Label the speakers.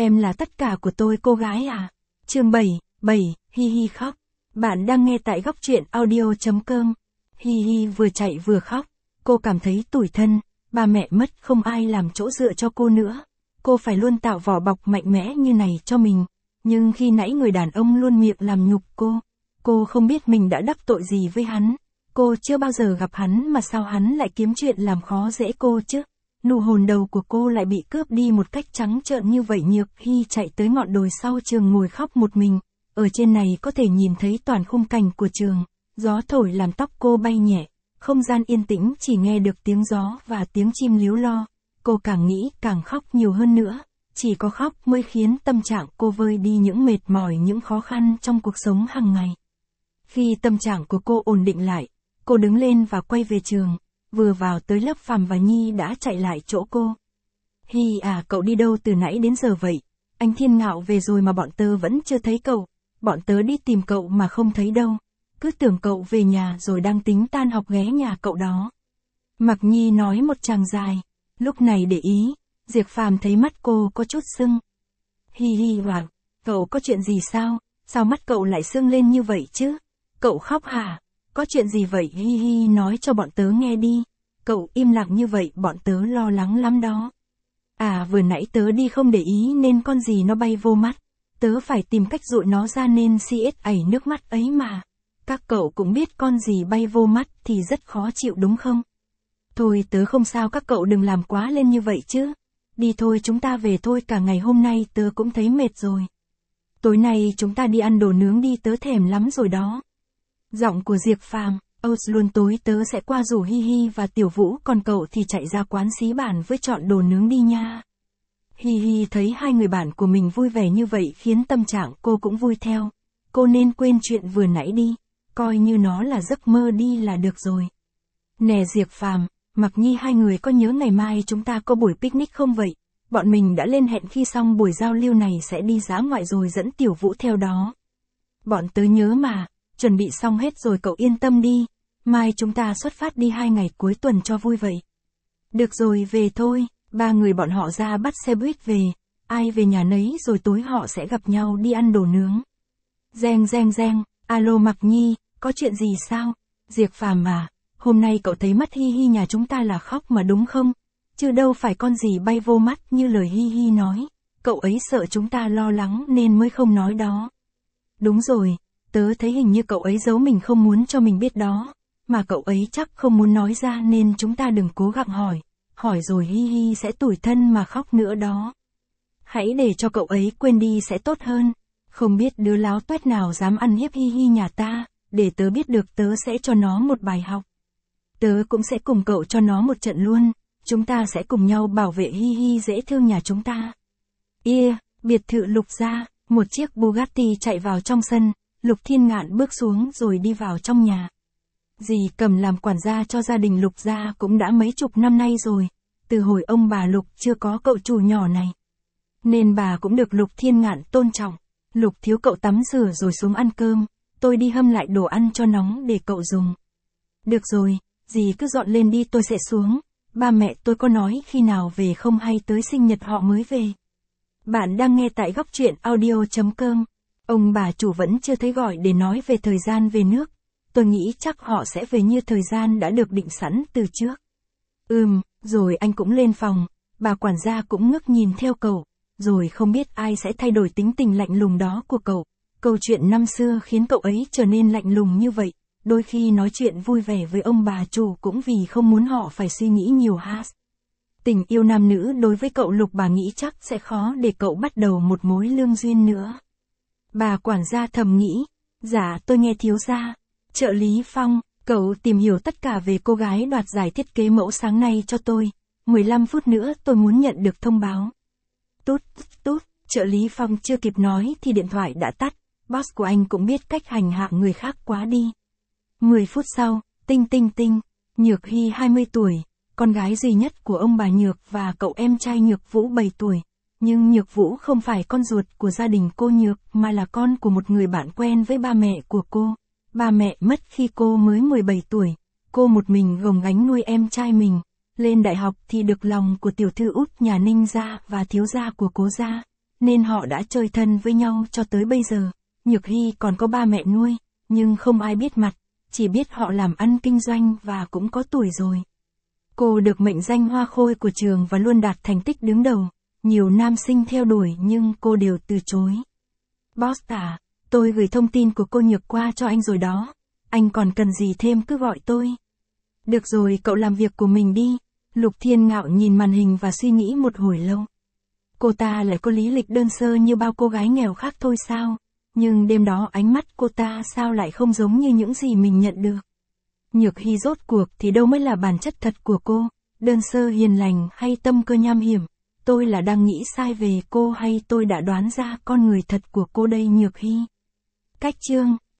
Speaker 1: Em là tất cả của tôi cô gái à. Chương 7, hi hi khóc. Bạn đang nghe tại góc truyện audio.com. Hi hi vừa chạy vừa khóc. Cô cảm thấy tủi thân, ba mẹ mất không ai làm chỗ dựa cho cô nữa. Cô phải luôn tạo vỏ bọc mạnh mẽ như này cho mình. Nhưng khi nãy người đàn ông luôn miệng làm nhục cô không biết mình đã đắc tội gì với hắn. Cô chưa bao giờ gặp hắn mà sao hắn lại kiếm chuyện làm khó dễ cô chứ. Nụ hồn đầu của cô lại bị cướp đi một cách trắng trợn như vậy. Nhược Hy chạy tới ngọn đồi sau trường ngồi khóc một mình. Ở trên này có thể nhìn thấy toàn khung cảnh của trường. Gió thổi làm tóc cô bay nhẹ. Không gian yên tĩnh chỉ nghe được tiếng gió và tiếng chim líu lo. Cô càng nghĩ càng khóc nhiều hơn nữa. Chỉ có khóc mới khiến tâm trạng cô vơi đi những mệt mỏi, những khó khăn trong cuộc sống hàng ngày. Khi tâm trạng của cô ổn định lại, cô đứng lên và quay về trường. Vừa vào tới lớp Phạm và Nhi đã chạy lại chỗ cô. Hi à, cậu đi đâu từ nãy đến giờ vậy? Anh Thiên Ngạo về rồi mà bọn tớ vẫn chưa thấy cậu. Bọn tớ đi tìm cậu mà không thấy đâu. Cứ tưởng cậu về nhà rồi đang tính tan học ghé nhà cậu đó. Mạc Nhi nói một tràng dài. Lúc này để ý, Diệp Phàm thấy mắt cô có chút sưng. Hi hi hoảng, cậu có chuyện gì sao? Sao mắt cậu lại sưng lên như vậy chứ? Cậu khóc hả? Có chuyện gì vậy? Hi hi nói cho bọn tớ nghe đi. Cậu im lặng như vậy bọn tớ lo lắng lắm đó. À vừa nãy tớ đi không để ý nên con gì nó bay vô mắt. Tớ phải tìm cách dụi nó ra nên CS ẩy nước mắt ấy mà. Các cậu cũng biết con gì bay vô mắt thì rất khó chịu đúng không? Thôi tớ không sao, các cậu đừng làm quá lên như vậy chứ. Đi thôi chúng ta về thôi, cả ngày hôm nay tớ cũng thấy mệt rồi. Tối nay chúng ta đi ăn đồ nướng đi, tớ thèm lắm rồi đó. Giọng của Diệp Phàm, luôn tối tớ sẽ qua rủ Hi Hi và Tiểu Vũ, còn cậu thì chạy ra quán xí bản với chọn đồ nướng đi nha. Hi Hi thấy hai người bạn của mình vui vẻ như vậy khiến tâm trạng cô cũng vui theo. Cô nên quên chuyện vừa nãy đi, coi như nó là giấc mơ đi là được rồi. Nè Diệp Phàm, Mạc Nhi, hai người có nhớ ngày mai chúng ta có buổi picnic không vậy? Bọn mình đã lên hẹn khi xong buổi giao lưu này sẽ đi dã ngoại rồi dẫn Tiểu Vũ theo đó. Bọn tớ nhớ mà, chuẩn bị xong hết rồi cậu yên tâm đi. Mai chúng ta xuất phát đi 2 ngày cuối tuần cho vui vậy. Được rồi về thôi, ba người bọn họ ra bắt xe buýt về. Ai về nhà nấy rồi tối họ sẽ gặp nhau đi ăn đồ nướng. Reng reng reng, alo Mạc Nhi, có chuyện gì sao? Diệp Phàm à, hôm nay cậu thấy mắt Hi Hi nhà chúng ta là khóc mà đúng không? Chứ đâu phải con gì bay vô mắt như lời Hi Hi nói. Cậu ấy sợ chúng ta lo lắng nên mới không nói đó. Đúng rồi, tớ thấy hình như cậu ấy giấu mình không muốn cho mình biết đó. Mà cậu ấy chắc không muốn nói ra nên chúng ta đừng cố gắng hỏi. Hỏi rồi Hi Hi sẽ tủi thân mà khóc nữa đó. Hãy để cho cậu ấy quên đi sẽ tốt hơn. Không biết đứa láo tuét nào dám ăn hiếp Hi Hi nhà ta, để tớ biết được tớ sẽ cho nó một bài học. Tớ cũng sẽ cùng cậu cho nó một trận luôn. Chúng ta sẽ cùng nhau bảo vệ Hi Hi dễ thương nhà chúng ta. Biệt thự Lục gia, một chiếc Bugatti chạy vào trong sân. Lục Thiên Ngạn bước xuống rồi đi vào trong nhà. Dì Cầm làm quản gia cho gia đình Lục gia cũng đã mấy chục năm nay rồi. Từ hồi ông bà Lục chưa có cậu chủ nhỏ này, nên bà cũng được Lục Thiên Ngạn tôn trọng. Lục thiếu, cậu tắm rửa rồi xuống ăn cơm. Tôi đi hâm lại đồ ăn cho nóng để cậu dùng. Được rồi, dì cứ dọn lên đi, tôi sẽ xuống. Ba mẹ tôi có nói khi nào về không hay tới sinh nhật họ mới về. Bạn đang nghe tại góc truyện audio.com. Ông bà chủ vẫn chưa thấy gọi để nói về thời gian về nước. Tôi nghĩ chắc họ sẽ về như thời gian đã được định sẵn từ trước. Rồi anh cũng lên phòng. Bà quản gia cũng ngước nhìn theo cậu. Rồi không biết ai sẽ thay đổi tính tình lạnh lùng đó của cậu. Câu chuyện năm xưa khiến cậu ấy trở nên lạnh lùng như vậy. Đôi khi nói chuyện vui vẻ với ông bà chủ cũng vì không muốn họ phải suy nghĩ nhiều ha. Tình yêu nam nữ đối với cậu Lục, bà nghĩ chắc sẽ khó để cậu bắt đầu một mối lương duyên nữa. Bà quản gia thầm nghĩ. Dạ tôi nghe thiếu gia. Trợ lý Phong, cậu tìm hiểu tất cả về cô gái đoạt giải thiết kế mẫu sáng nay cho tôi. 15 phút nữa tôi muốn nhận được thông báo. Tút, trợ lý Phong chưa kịp nói thì điện thoại đã tắt. Boss của anh cũng biết cách hành hạ người khác quá đi. 10 phút sau, tinh. Nhược Hy 20 tuổi, con gái duy nhất của ông bà Nhược và cậu em trai Nhược Vũ 7 tuổi. Nhưng Nhược Vũ không phải con ruột của gia đình cô Nhược mà là con của một người bạn quen với ba mẹ của cô. Ba mẹ mất khi cô mới 17 tuổi. Cô một mình gồng gánh nuôi em trai mình. Lên đại học thì được lòng của tiểu thư út nhà Ninh gia và thiếu gia của cố gia. nên họ đã chơi thân với nhau cho tới bây giờ. Nhược Hy còn có ba mẹ nuôi, nhưng không ai biết mặt, chỉ biết họ làm ăn kinh doanh và cũng có tuổi rồi. Cô được mệnh danh hoa khôi của trường và luôn đạt thành tích đứng đầu. Nhiều nam sinh theo đuổi nhưng cô đều từ chối. Boss à, tôi gửi thông tin của cô Nhược qua cho anh rồi đó. Anh còn cần gì thêm cứ gọi tôi. Được rồi, cậu làm việc của mình đi. Lục Thiên Ngạo nhìn màn hình và suy nghĩ một hồi lâu. Cô ta lại có lý lịch đơn sơ như bao cô gái nghèo khác thôi sao? Nhưng đêm đó ánh mắt cô ta sao lại không giống như những gì mình nhận được. Nhược Hy rốt cuộc thì đâu mới là bản chất thật của cô, đơn sơ hiền lành hay tâm cơ nham hiểm. Tôi là đang nghĩ sai về cô hay tôi đã đoán ra con người thật của cô đây Nhược Hy? Cách chương